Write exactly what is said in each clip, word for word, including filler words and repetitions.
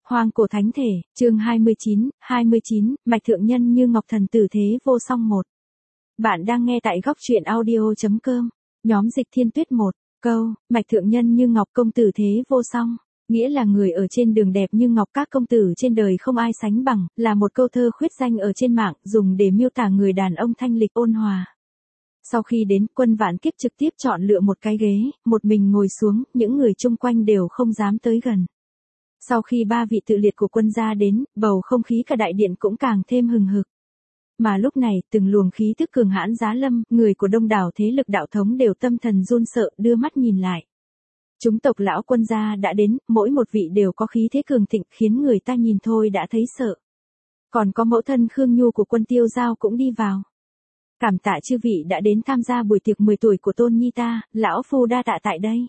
Hoang cổ thánh thể, chương hai mươi chín, hai mươi chín, mạch thượng nhân như ngọc thần tử thế vô song một. Bạn đang nghe tại góc truyện audio.com, nhóm dịch thiên tuyết một, câu, mạch thượng nhân như ngọc công tử thế vô song, nghĩa là người ở trên đường đẹp như ngọc các công tử trên đời không ai sánh bằng, là một câu thơ khuyết danh ở trên mạng dùng để miêu tả người đàn ông thanh lịch ôn hòa. Sau khi đến, Quân Vạn Kiếp trực tiếp chọn lựa một cái ghế, một mình ngồi xuống, những người chung quanh đều không dám tới gần. Sau khi ba vị tự liệt của Quân gia đến, bầu không khí cả đại điện cũng càng thêm hừng hực. Mà lúc này, từng luồng khí tức cường hãn giá lâm, người của đông đảo thế lực đạo thống đều tâm thần run sợ, đưa mắt nhìn lại. Chúng tộc lão Quân gia đã đến, mỗi một vị đều có khí thế cường thịnh, khiến người ta nhìn thôi đã thấy sợ. Còn có mẫu thân Khương Nhu của Quân Tiêu Giao cũng đi vào. Cảm tạ chư vị đã đến tham gia buổi tiệc mười tuổi của Tôn Nhi ta, lão phu đa tạ tại đây.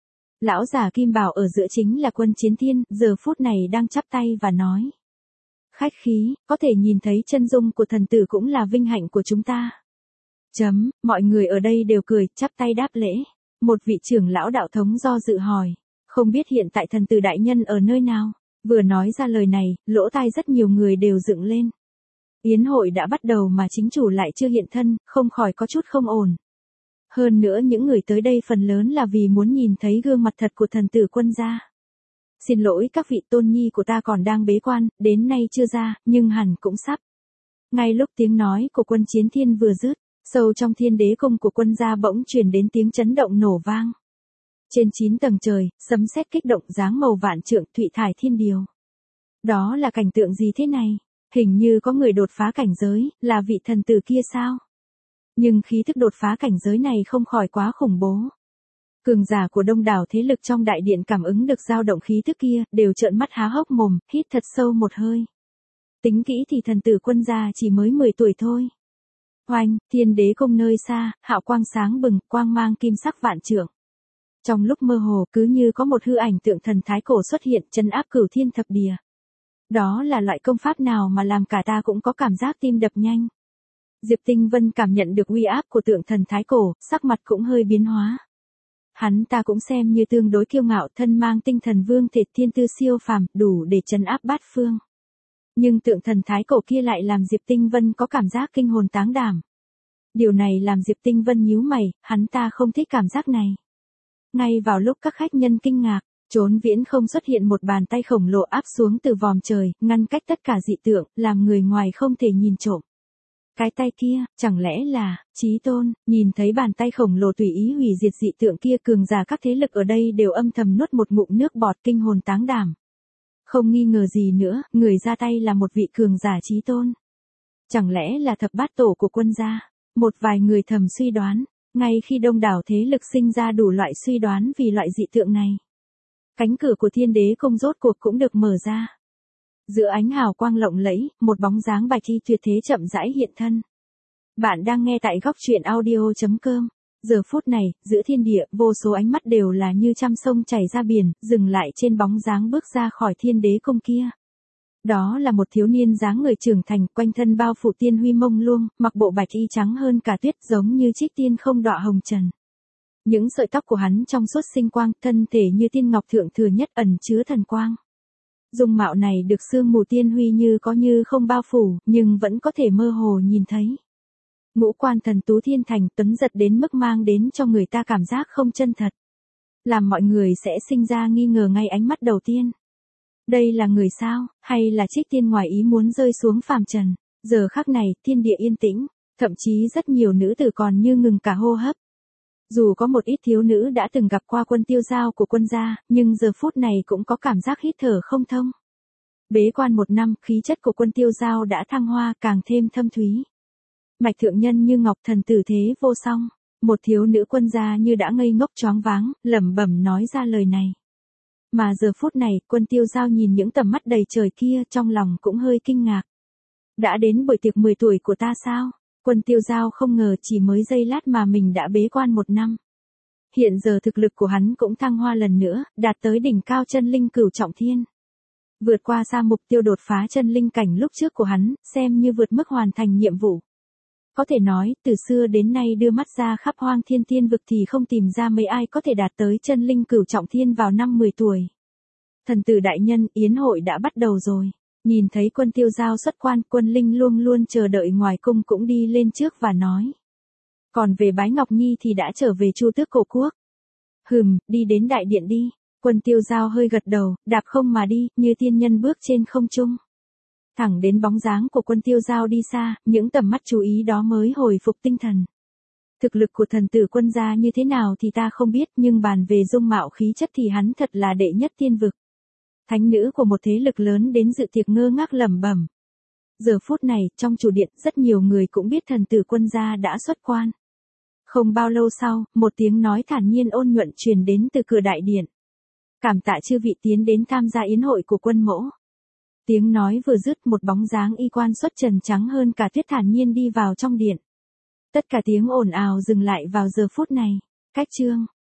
Lão già Kim Bảo ở giữa chính là Quân Chiến Thiên, giờ phút này đang chắp tay và nói. Khách khí, có thể nhìn thấy chân dung của thần tử cũng là vinh hạnh của chúng ta. Chấm, mọi người ở đây đều cười, chắp tay đáp lễ. Một vị trưởng lão đạo thống do dự hỏi, không biết hiện tại thần tử đại nhân ở nơi nào? Vừa nói ra lời này, lỗ tai rất nhiều người đều dựng lên. Yến hội đã bắt đầu mà chính chủ lại chưa hiện thân, không khỏi có chút không ổn. Hơn nữa những người tới đây phần lớn là vì muốn nhìn thấy gương mặt thật của thần tử Quân gia. Xin lỗi các vị, Tôn Nhi của ta còn đang bế quan, đến nay chưa ra, nhưng hẳn cũng sắp. Ngay lúc tiếng nói của Quân Chiến Thiên vừa dứt, sâu trong thiên đế cung của Quân gia bỗng truyền đến tiếng chấn động nổ vang. Trên chín tầng trời, sấm sét kích động dáng màu vạn trượng thụy thải thiên điều. Đó là cảnh tượng gì thế này? Hình như có người đột phá cảnh giới, là vị thần tử kia sao? Nhưng khí thức đột phá cảnh giới này không khỏi quá khủng bố. Cường giả của đông đảo thế lực trong đại điện cảm ứng được dao động khí thức kia, đều trợn mắt há hốc mồm, hít thật sâu một hơi. Tính kỹ thì thần tử Quân gia chỉ mới mười tuổi thôi. Oanh, thiên đế cung nơi xa, hạo quang sáng bừng, quang mang kim sắc vạn trượng. Trong lúc mơ hồ cứ như có một hư ảnh tượng thần thái cổ xuất hiện trấn áp cửu thiên thập địa. Đó là loại công pháp nào mà làm cả ta cũng có cảm giác tim đập nhanh. Diệp Tinh Vân cảm nhận được uy áp của tượng thần thái cổ, sắc mặt cũng hơi biến hóa. Hắn ta cũng xem như tương đối kiêu ngạo, thân mang tinh thần vương thể thiên tư siêu phàm, đủ để trấn áp bát phương. Nhưng tượng thần thái cổ kia lại làm Diệp Tinh Vân có cảm giác kinh hồn táng đảm. Điều này làm Diệp Tinh Vân nhíu mày, hắn ta không thích cảm giác này. Ngay vào lúc các khách nhân kinh ngạc, Trốn Viễn không xuất hiện một bàn tay khổng lồ áp xuống từ vòm trời, ngăn cách tất cả dị tượng, làm người ngoài không thể nhìn trộm. Cái tay kia, chẳng lẽ là, Chí Tôn? Nhìn thấy bàn tay khổng lồ tùy ý hủy diệt dị tượng kia, cường giả các thế lực ở đây đều âm thầm nuốt một ngụm nước bọt kinh hồn táng đảm. Không nghi ngờ gì nữa, người ra tay là một vị cường giả Chí Tôn. Chẳng lẽ là thập bát tổ của Quân gia? Một vài người thầm suy đoán, ngay khi đông đảo thế lực sinh ra đủ loại suy đoán vì loại dị tượng này. Cánh cửa của thiên đế cung rốt cuộc cũng được mở ra. Giữa ánh hào quang lộng lẫy, một bóng dáng bạch y tuyệt thế chậm rãi hiện thân. Bạn đang nghe tại góc truyện audio.com. Giờ phút này, giữa thiên địa, vô số ánh mắt đều là như trăm sông chảy ra biển, dừng lại trên bóng dáng bước ra khỏi thiên đế cung kia. Đó là một thiếu niên dáng người trưởng thành, quanh thân bao phủ tiên huy mông luông, mặc bộ bạch y trắng hơn cả tuyết, giống như trích tiên không đọa hồng trần. Những sợi tóc của hắn trong suốt sinh quang, thân thể như tiên ngọc thượng thừa nhất ẩn chứa thần quang. Dung mạo này được sương mù tiên huy như có như không bao phủ, nhưng vẫn có thể mơ hồ nhìn thấy. Ngũ quan thần tú thiên thành tuấn giật đến mức mang đến cho người ta cảm giác không chân thật. Làm mọi người sẽ sinh ra nghi ngờ ngay ánh mắt đầu tiên. Đây là người sao, hay là trích tiên ngoài ý muốn rơi xuống phàm trần? Giờ khắc này, thiên địa yên tĩnh, thậm chí rất nhiều nữ tử còn như ngừng cả hô hấp. Dù có một ít thiếu nữ đã từng gặp qua Quân Tiêu Giao của Quân gia, nhưng giờ phút này cũng có cảm giác hít thở không thông. Bế quan một năm, khí chất của Quân Tiêu Giao đã thăng hoa càng thêm thâm thúy. Mạch thượng nhân như ngọc thần tử thế vô song, một thiếu nữ Quân gia như đã ngây ngốc choáng váng, lẩm bẩm nói ra lời này. Mà giờ phút này, Quân Tiêu Giao nhìn những tầm mắt đầy trời kia, trong lòng cũng hơi kinh ngạc. Đã đến buổi tiệc mười tuổi của ta sao? Quân Tiêu Giao không ngờ chỉ mới giây lát mà mình đã bế quan một năm. Hiện giờ thực lực của hắn cũng thăng hoa lần nữa, đạt tới đỉnh cao chân linh cửu trọng thiên. Vượt qua xa mục tiêu đột phá chân linh cảnh lúc trước của hắn, xem như vượt mức hoàn thành nhiệm vụ. Có thể nói, từ xưa đến nay đưa mắt ra khắp hoang thiên thiên vực thì không tìm ra mấy ai có thể đạt tới chân linh cửu trọng thiên vào năm mười tuổi. Thần tử đại nhân, yến hội đã bắt đầu rồi. Nhìn thấy Quân Tiêu Giao xuất quan, Quân Linh luôn luôn chờ đợi ngoài cung cũng đi lên trước và nói. Còn về Bái Ngọc Nhi thì đã trở về Chu Tước Cổ Quốc. Hừm, đi đến đại điện đi. Quân Tiêu Giao hơi gật đầu, đạp không mà đi, như tiên nhân bước trên không trung. Thẳng đến bóng dáng của Quân Tiêu Giao đi xa, những tầm mắt chú ý đó mới hồi phục tinh thần. Thực lực của thần tử Quân gia như thế nào thì ta không biết, nhưng bàn về dung mạo khí chất thì hắn thật là đệ nhất tiên vực. Thánh nữ của một thế lực lớn đến dự tiệc ngơ ngác lẩm bẩm. Giờ phút này, trong chủ điện, rất nhiều người cũng biết thần tử Quân gia đã xuất quan. Không bao lâu sau, một tiếng nói thản nhiên ôn nhuận truyền đến từ cửa đại điện. Cảm tạ chư vị tiến đến tham gia yến hội của Quân mỗ. Tiếng nói vừa dứt, một bóng dáng y quan xuất trần trắng hơn cả tuyết thản nhiên đi vào trong điện. Tất cả tiếng ồn ào dừng lại vào giờ phút này. Cách chương